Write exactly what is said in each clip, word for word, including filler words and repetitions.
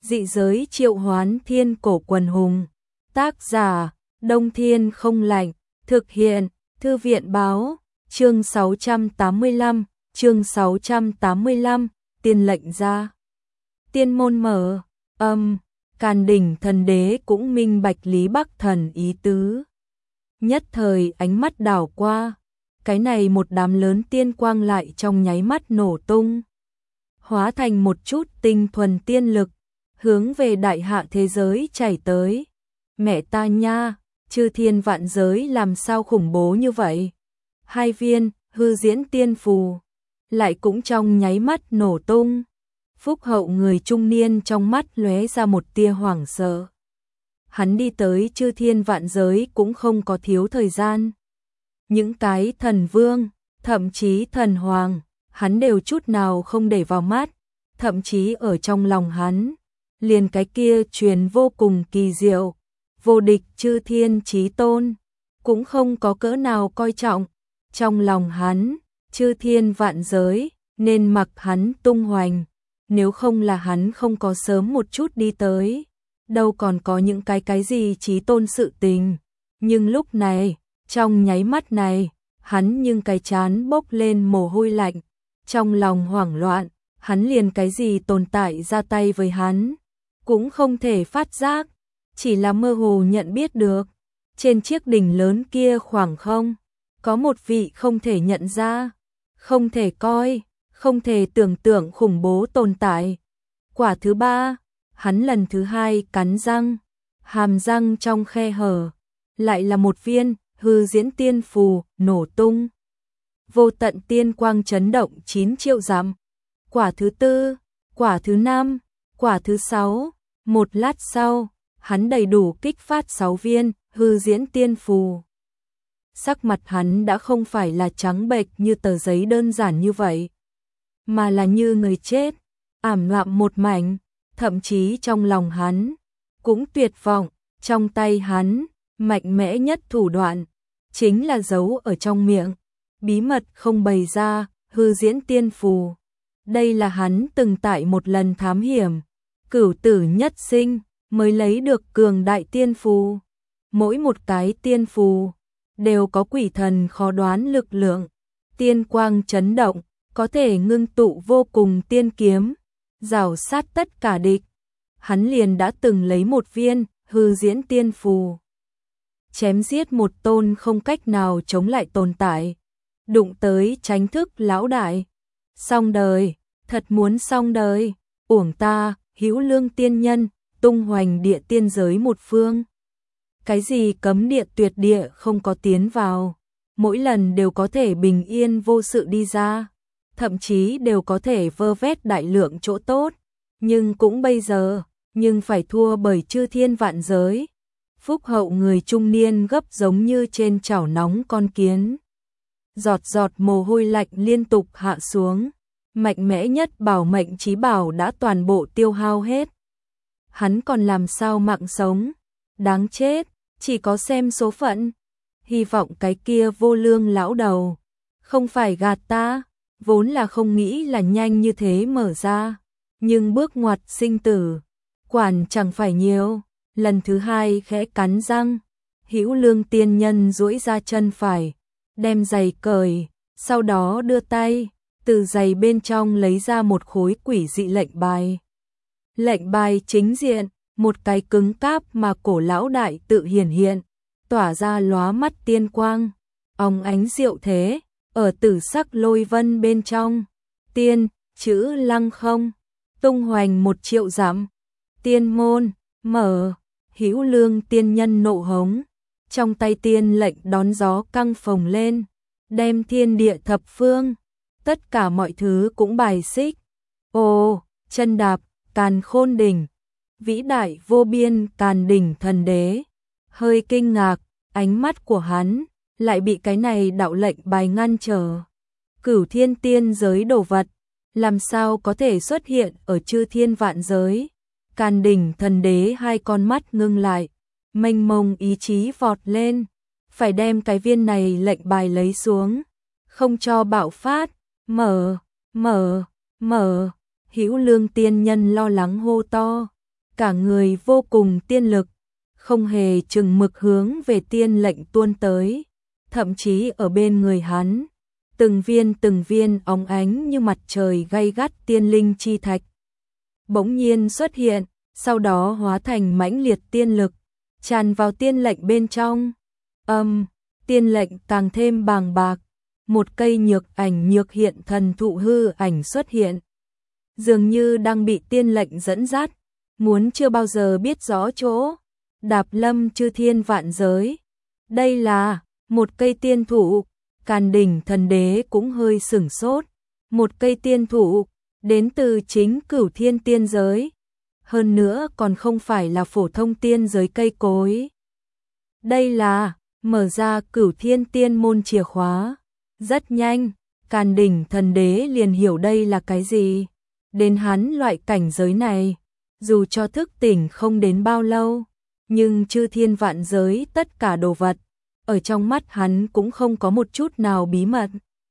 Dị giới triệu hoán thiên cổ quần hùng. Tác giả, Đông Thiên không lạnh. Thực hiện, Thư viện báo. Chương sáu trăm tám mươi lăm, chương sáu trăm tám mươi lăm, tiên lệnh ra. Tiên môn mở, âm, Càn Đỉnh thần đế cũng minh bạch Lý Bắc Thần ý tứ. Nhất thời ánh mắt đảo qua, cái này một đám lớn tiên quang lại trong nháy mắt nổ tung. Hóa thành một chút tinh thuần tiên lực, hướng về đại hạ thế giới chảy tới. Mẹ ta nha, chư thiên vạn giới làm sao khủng bố như vậy? Hai viên, hư diễn tiên phù, lại cũng trong nháy mắt nổ tung. Phúc hậu người trung niên trong mắt lóe ra một tia hoảng sợ. Hắn đi tới chư thiên vạn giới cũng không có thiếu thời gian. Những cái thần vương, thậm chí thần hoàng, hắn đều chút nào không để vào mắt, thậm chí ở trong lòng hắn, liền cái kia truyền vô cùng kỳ diệu, vô địch chư thiên chí tôn, cũng không có cỡ nào coi trọng. Trong lòng hắn, chư thiên vạn giới, nên mặc hắn tung hoành, nếu không là hắn không có sớm một chút đi tới, đâu còn có những cái cái gì chí tôn sự tình. Nhưng lúc này, trong nháy mắt này, hắn nhưng cái chán bốc lên mồ hôi lạnh, trong lòng hoảng loạn, hắn liền cái gì tồn tại ra tay với hắn, cũng không thể phát giác, chỉ là mơ hồ nhận biết được, trên chiếc đỉnh lớn kia khoảng không, có một vị không thể nhận ra, không thể coi, không thể tưởng tượng khủng bố tồn tại. Quả thứ ba, hắn lần thứ hai cắn răng, hàm răng trong khe hở, lại là một viên hư diễn tiên phù nổ tung. Vô tận tiên quang chấn động chín triệu dặm. Quả thứ tư, quả thứ năm, quả thứ sáu, một lát sau, hắn đầy đủ kích phát sáu viên hư diễn tiên phù. Sắc mặt hắn đã không phải là trắng bệch như tờ giấy đơn giản như vậy, mà là như người chết, ảm đạm một mảnh, thậm chí trong lòng hắn cũng tuyệt vọng. Trong tay hắn, mạnh mẽ nhất thủ đoạn chính là giấu ở trong miệng, bí mật không bày ra, hư diễn tiên phù. Đây là hắn từng tại một lần thám hiểm, cửu tử nhất sinh mới lấy được cường đại tiên phù. Mỗi một cái tiên phù đều có quỷ thần khó đoán lực lượng, tiên quang chấn động, có thể ngưng tụ vô cùng tiên kiếm, rào sát tất cả địch. Hắn liền đã từng lấy một viên hư diễn tiên phù, chém giết một tôn không cách nào chống lại tồn tại, đụng tới tránh thức lão đại. Xong đời, thật muốn xong đời, uổng ta, hữu lương tiên nhân, tung hoành địa tiên giới một phương. Cái gì cấm địa tuyệt địa không có tiến vào, mỗi lần đều có thể bình yên vô sự đi ra, thậm chí đều có thể vơ vét đại lượng chỗ tốt, nhưng cũng bây giờ, nhưng phải thua bởi chư thiên vạn giới. Phúc hậu người trung niên gấp giống như trên chảo nóng con kiến. Giọt giọt mồ hôi lạnh liên tục hạ xuống, mạnh mẽ nhất bảo mệnh chí bảo đã toàn bộ tiêu hao hết. Hắn còn làm sao mạng sống, đáng chết, chỉ có xem số phận. Hy vọng cái kia vô lương lão đầu không phải gạt ta, vốn là không nghĩ là nhanh như thế mở ra, nhưng bước ngoặt sinh tử, quản chẳng phải nhiều. Lần thứ hai khẽ cắn răng, hữu lương tiên nhân duỗi ra chân phải, đem giày cởi, sau đó đưa tay, từ giày bên trong lấy ra một khối quỷ dị lệnh bài. Lệnh bài chính diện, một cái cứng cáp mà cổ lão đại tự hiển hiện, tỏa ra lóa mắt tiên quang, óng ánh diệu thế, ở tử sắc lôi vân bên trong, tiên, chữ lăng không, tung hoành một triệu dặm, tiên môn, mở. Hữu lương tiên nhân nộ hống, trong tay tiên lệnh đón gió căng phồng lên, đem thiên địa thập phương, tất cả mọi thứ cũng bài xích. Ồ, chân đạp, càn khôn đỉnh, vĩ đại vô biên Càn Đỉnh thần đế, hơi kinh ngạc, ánh mắt của hắn lại bị cái này đạo lệnh bài ngăn trở. Cửu thiên tiên giới đồ vật, làm sao có thể xuất hiện ở chư thiên vạn giới? Càn Đỉnh thần đế hai con mắt ngưng lại, mênh mông ý chí vọt lên, phải đem cái viên này lệnh bài lấy xuống, không cho bạo phát. Mở, mở, mở, hữu lương tiên nhân lo lắng hô to, cả người vô cùng tiên lực, không hề chừng mực hướng về tiên lệnh tuôn tới, thậm chí ở bên người hắn, từng viên từng viên óng ánh như mặt trời gay gắt tiên linh chi thạch. Bỗng nhiên xuất hiện, sau đó hóa thành mãnh liệt tiên lực, tràn vào tiên lệnh bên trong. Âm, tiên lệnh càng thêm bàng bạc, một cây nhược ảnh nhược hiện thần thụ hư ảnh xuất hiện. Dường như đang bị tiên lệnh dẫn dắt, muốn chưa bao giờ biết rõ chỗ, đạp lâm chư thiên vạn giới. Đây là một cây tiên thụ, Càn Đỉnh Thần Đế cũng hơi sửng sốt. Một cây tiên thụ, đến từ chính Cửu Thiên tiên giới. Hơn nữa còn không phải là phổ thông tiên giới cây cối. Đây là mở ra Cửu Thiên tiên môn chìa khóa. Rất nhanh, Càn Đỉnh Thần Đế liền hiểu đây là cái gì. Đến hắn loại cảnh giới này, dù cho thức tỉnh không đến bao lâu, nhưng chư thiên vạn giới tất cả đồ vật, ở trong mắt hắn cũng không có một chút nào bí mật.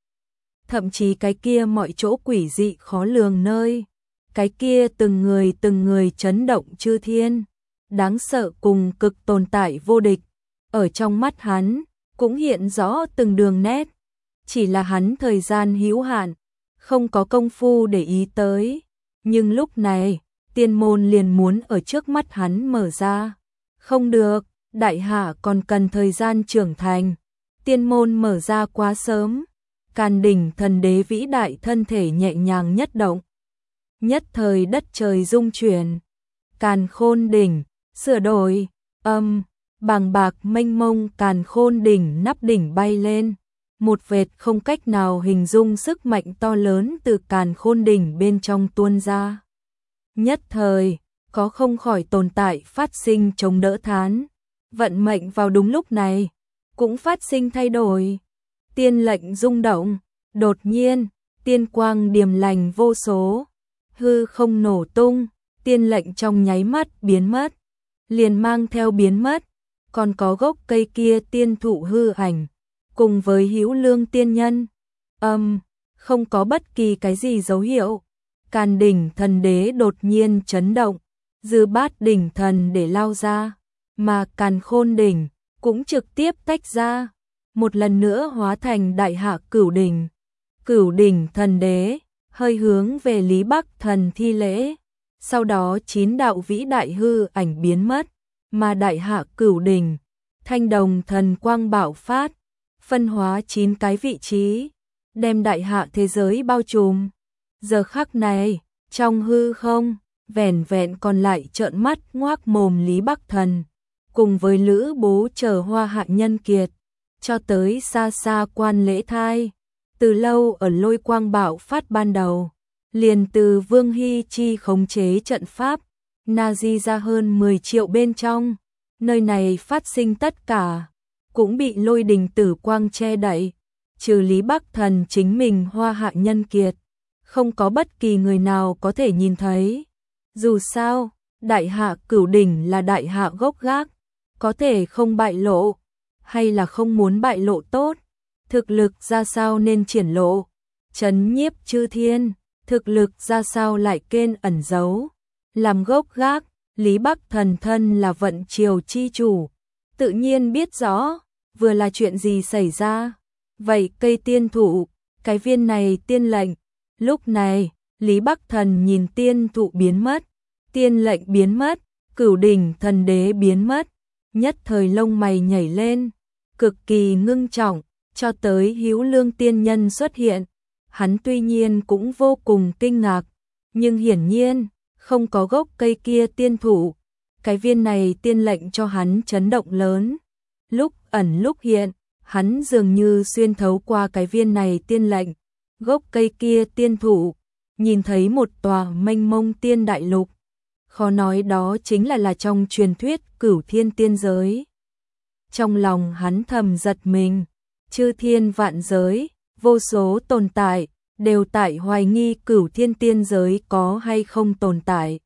Thậm chí cái kia mọi chỗ quỷ dị khó lường nơi, cái kia từng người từng người chấn động chư thiên, đáng sợ cùng cực tồn tại vô địch, ở trong mắt hắn cũng hiện rõ từng đường nét, chỉ là hắn thời gian hữu hạn, không có công phu để ý tới, nhưng lúc này, tiên môn liền muốn ở trước mắt hắn mở ra. Không được, đại hạ còn cần thời gian trưởng thành, tiên môn mở ra quá sớm. Càn Đỉnh Thần Đế vĩ đại thân thể nhẹ nhàng nhất động. Nhất thời đất trời rung chuyển, Càn Khôn đỉnh, sửa đổi, âm, bàng bạc mênh mông Càn Khôn đỉnh nắp đỉnh bay lên. Một vệt không cách nào hình dung sức mạnh to lớn từ Càn Khôn đỉnh bên trong tuôn ra. Nhất thời, có không khỏi tồn tại phát sinh chống đỡ thán. Vận mệnh vào đúng lúc này, cũng phát sinh thay đổi. Tiên lệnh rung động, đột nhiên, tiên quang điềm lành vô số, hư không nổ tung, tiên lệnh trong nháy mắt biến mất, liền mang theo biến mất, còn có gốc cây kia tiên thụ hư ảnh, cùng với Hữu Lương tiên nhân. Âm, không có bất kỳ cái gì dấu hiệu, Càn Đỉnh Thần Đế đột nhiên chấn động, dư bát đỉnh thần để lao ra, mà Càn Khôn đỉnh cũng trực tiếp tách ra, một lần nữa hóa thành đại hạ Cửu đỉnh. Cửu Đỉnh Thần Đế hơi hướng về Lý Bắc Thần thi lễ, sau đó chín đạo vĩ đại hư ảnh biến mất, mà đại hạ Cửu đỉnh, thanh đồng thần quang bạo phát, phân hóa chín cái vị trí, đem đại hạ thế giới bao trùm. Giờ khắc này, trong hư không, vẻn vẹn còn lại trợn mắt ngoác mồm Lý Bắc Thần, cùng với Lữ Bố chờ Hoa Hạ Nhân Kiệt, cho tới xa xa Quan Lễ Thai. Từ lâu ở lôi quang bạo phát ban đầu, liền từ Vương Hy Chi khống chế trận pháp, Nazi ra hơn mười triệu bên trong, nơi này phát sinh tất cả, cũng bị lôi đình tử quang che đậy, trừ Lý Bắc Thần chính mình Hoa Hạ Nhân Kiệt, không có bất kỳ người nào có thể nhìn thấy. Dù sao, đại hạ Cửu đỉnh là đại hạ gốc gác, có thể không bại lộ, hay là không muốn bại lộ tốt, thực lực ra sao nên triển lộ, trấn nhiếp chư thiên, thực lực ra sao lại kên ẩn giấu. Làm gốc gác, Lý Bắc Thần thân là vận triều chi chủ, tự nhiên biết rõ, vừa là chuyện gì xảy ra. Vậy cây tiên thụ, cái viên này tiên lệnh, lúc này, Lý Bắc Thần nhìn tiên thụ biến mất, tiên lệnh biến mất, Cửu Đỉnh Thần Đế biến mất, nhất thời lông mày nhảy lên, cực kỳ ngưng trọng, cho tới Hữu Lương tiên nhân xuất hiện, hắn tuy nhiên cũng vô cùng kinh ngạc, nhưng hiển nhiên, không có gốc cây kia tiên thụ, cái viên này tiên lệnh cho hắn chấn động lớn, lúc ẩn lúc hiện, hắn dường như xuyên thấu qua cái viên này tiên lệnh, gốc cây kia tiên thụ, nhìn thấy một tòa mênh mông tiên đại lục, khó nói đó chính là là trong truyền thuyết Cửu Thiên tiên giới. Trong lòng hắn thầm giật mình, chư thiên vạn giới, vô số tồn tại, đều tại hoài nghi Cửu Thiên tiên giới có hay không tồn tại.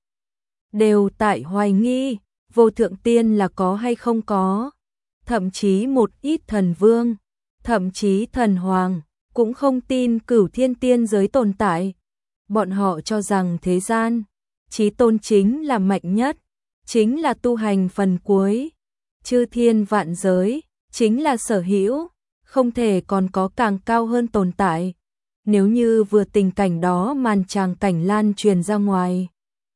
Đều tại hoài nghi, vô thượng tiên là có hay không có. Thậm chí một ít thần vương, thậm chí thần hoàng, cũng không tin Cửu Thiên tiên giới tồn tại. Bọn họ cho rằng thế gian, chí tôn chính là mạnh nhất, chính là tu hành phần cuối. Chư thiên vạn giới, chính là sở hữu, không thể còn có càng cao hơn tồn tại. Nếu như vừa tình cảnh đó màn tràng cảnh lan truyền ra ngoài,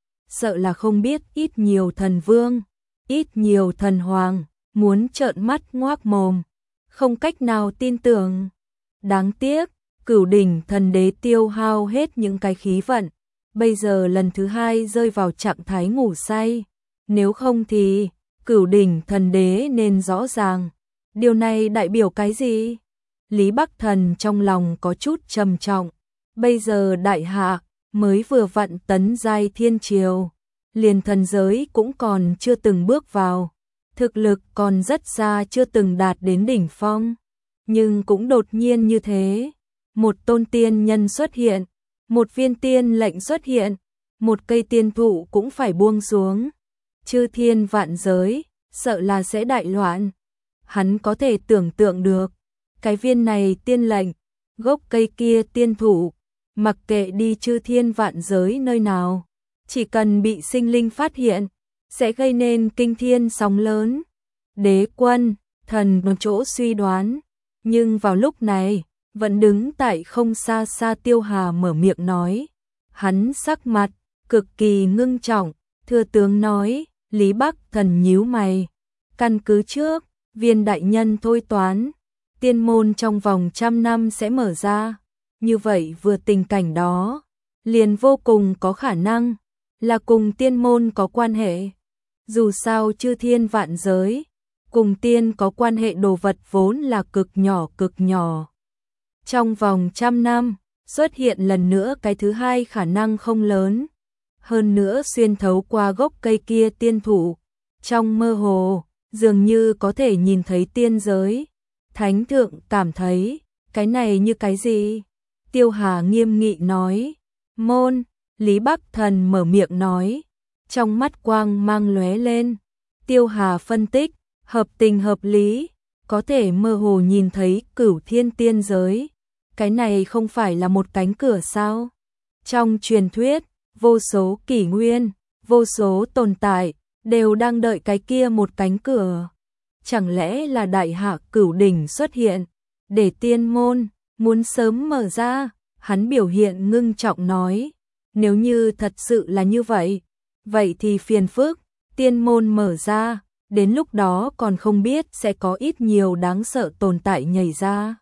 sợ là không biết ít nhiều thần vương, ít nhiều thần hoàng, muốn trợn mắt ngoác mồm, không cách nào tin tưởng. Đáng tiếc, Cửu đỉnh thần đế tiêu hao hết những cái khí vận, bây giờ lần thứ hai rơi vào trạng thái ngủ say. Nếu không thì, Cửu đỉnh thần đế nên rõ ràng, điều này đại biểu cái gì? Lý Bắc Thần trong lòng có chút trầm trọng, bây giờ đại hạ mới vừa vặn tấn giai thiên triều, liền thần giới cũng còn chưa từng bước vào, thực lực còn rất xa chưa từng đạt đến đỉnh phong, nhưng cũng đột nhiên như thế, một tôn tiên nhân xuất hiện, một viên tiên lệnh xuất hiện, một cây tiên thụ cũng phải buông xuống, chư thiên vạn giới, sợ là sẽ đại loạn. Hắn có thể tưởng tượng được, cái viên này tiên lệnh, gốc cây kia tiên thụ, mặc kệ đi chư thiên vạn giới nơi nào, chỉ cần bị sinh linh phát hiện, sẽ gây nên kinh thiên sóng lớn. Đế quân, thần một chỗ suy đoán, nhưng vào lúc này, vẫn đứng tại không xa xa Tiêu Hà mở miệng nói. Hắn sắc mặt, cực kỳ ngưng trọng, thưa tướng nói, Lý Bắc Thần nhíu mày. Căn cứ trước, viên đại nhân thôi toán, tiên môn trong vòng trăm năm sẽ mở ra. Như vậy vừa tình cảnh đó, liền vô cùng có khả năng là cùng tiên môn có quan hệ. Dù sao chư thiên vạn giới, cùng tiên có quan hệ đồ vật vốn là cực nhỏ cực nhỏ. Trong vòng trăm năm, xuất hiện lần nữa cái thứ hai khả năng không lớn. Hơn nữa xuyên thấu qua gốc cây kia tiên thụ, trong mơ hồ, dường như có thể nhìn thấy tiên giới. Thánh thượng cảm thấy, cái này như cái gì? Tiêu Hà nghiêm nghị nói. Môn, Lý Bắc Thần mở miệng nói. Trong mắt quang mang lóe lên. Tiêu Hà phân tích, hợp tình hợp lý, có thể mơ hồ nhìn thấy cửu thiên tiên giới. Cái này không phải là một cánh cửa sao? Trong truyền thuyết, vô số kỷ nguyên, vô số tồn tại, đều đang đợi cái kia một cánh cửa. Chẳng lẽ là đại hạ cửu đỉnh xuất hiện, để tiên môn, muốn sớm mở ra? Hắn biểu hiện ngưng trọng nói, nếu như thật sự là như vậy, vậy thì phiền phức, tiên môn mở ra, đến lúc đó còn không biết sẽ có ít nhiều đáng sợ tồn tại nhảy ra.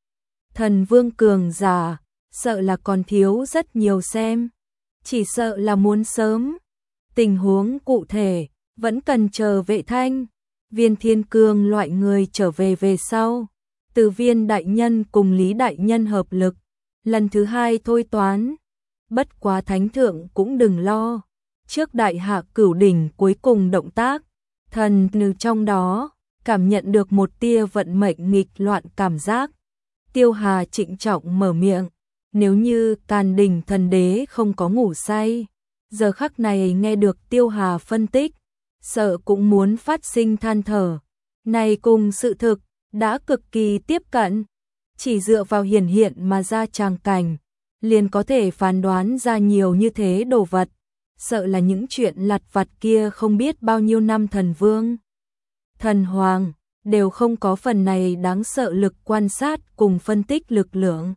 Thần vương cường giả, sợ là còn thiếu rất nhiều xem, chỉ sợ là muốn sớm. Tình huống cụ thể, vẫn cần chờ Vệ Thanh, Viên Thiên Cương loại người trở về về sau. Từ Viên đại nhân cùng Lý đại nhân hợp lực, lần thứ hai thôi toán. Bất quá thánh thượng cũng đừng lo, trước đại hạ cửu đỉnh cuối cùng động tác, thần từ trong đó, cảm nhận được một tia vận mệnh nghịch loạn cảm giác. Tiêu Hà trịnh trọng mở miệng, nếu như Càn Đỉnh thần đế không có ngủ say, giờ khắc này nghe được Tiêu Hà phân tích, sợ cũng muốn phát sinh than thở. Này cùng sự thực, đã cực kỳ tiếp cận, chỉ dựa vào hiển hiện mà ra tràng cảnh, liền có thể phán đoán ra nhiều như thế đồ vật, sợ là những chuyện lặt vặt kia không biết bao nhiêu năm thần vương, thần hoàng, đều không có phần này đáng sợ lực quan sát cùng phân tích lực lượng.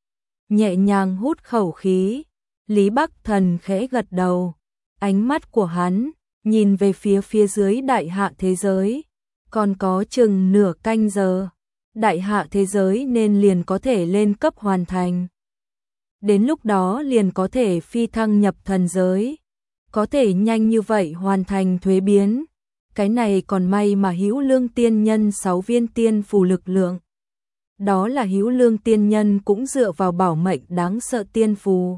Nhẹ nhàng hút khẩu khí, Lý Bắc Thần khẽ gật đầu, ánh mắt của hắn nhìn về phía phía dưới đại hạ thế giới, còn có chừng nửa canh giờ, đại hạ thế giới nên liền có thể lên cấp hoàn thành. Đến lúc đó liền có thể phi thăng nhập thần giới, có thể nhanh như vậy hoàn thành thuế biến. Cái này còn may mà Hữu Lương tiên nhân sáu viên tiên phù lực lượng. Đó là Hữu Lương tiên nhân cũng dựa vào bảo mệnh đáng sợ tiên phù,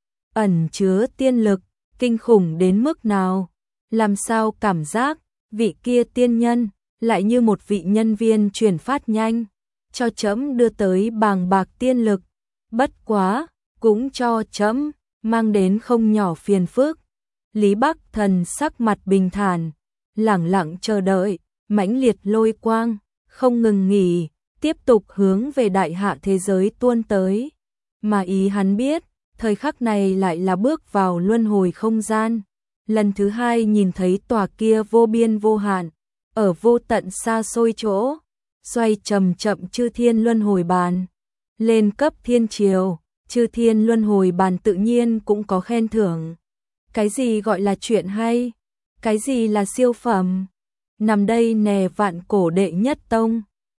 ẩn chứa tiên lực, kinh khủng đến mức nào, làm sao cảm giác vị kia tiên nhân lại như một vị nhân viên chuyển phát nhanh, cho trẫm đưa tới bàng bạc tiên lực, bất quá, cũng cho trẫm mang đến không nhỏ phiền phức. Lý Bắc Thần sắc mặt bình thản, lẳng lặng chờ đợi, mãnh liệt lôi quang, không ngừng nghỉ, tiếp tục hướng về đại hạ thế giới tuôn tới. Mà ý hắn biết, thời khắc này lại là bước vào luân hồi không gian, lần thứ hai nhìn thấy tòa kia vô biên vô hạn, ở vô tận xa xôi chỗ, xoay chậm chậm chư thiên luân hồi bàn, lên cấp thiên triều, chư thiên luân hồi bàn tự nhiên cũng có khen thưởng. Cái gì gọi là chuyện hay? Cái gì là siêu phẩm? Nằm đây nè vạn cổ đệ nhất tông.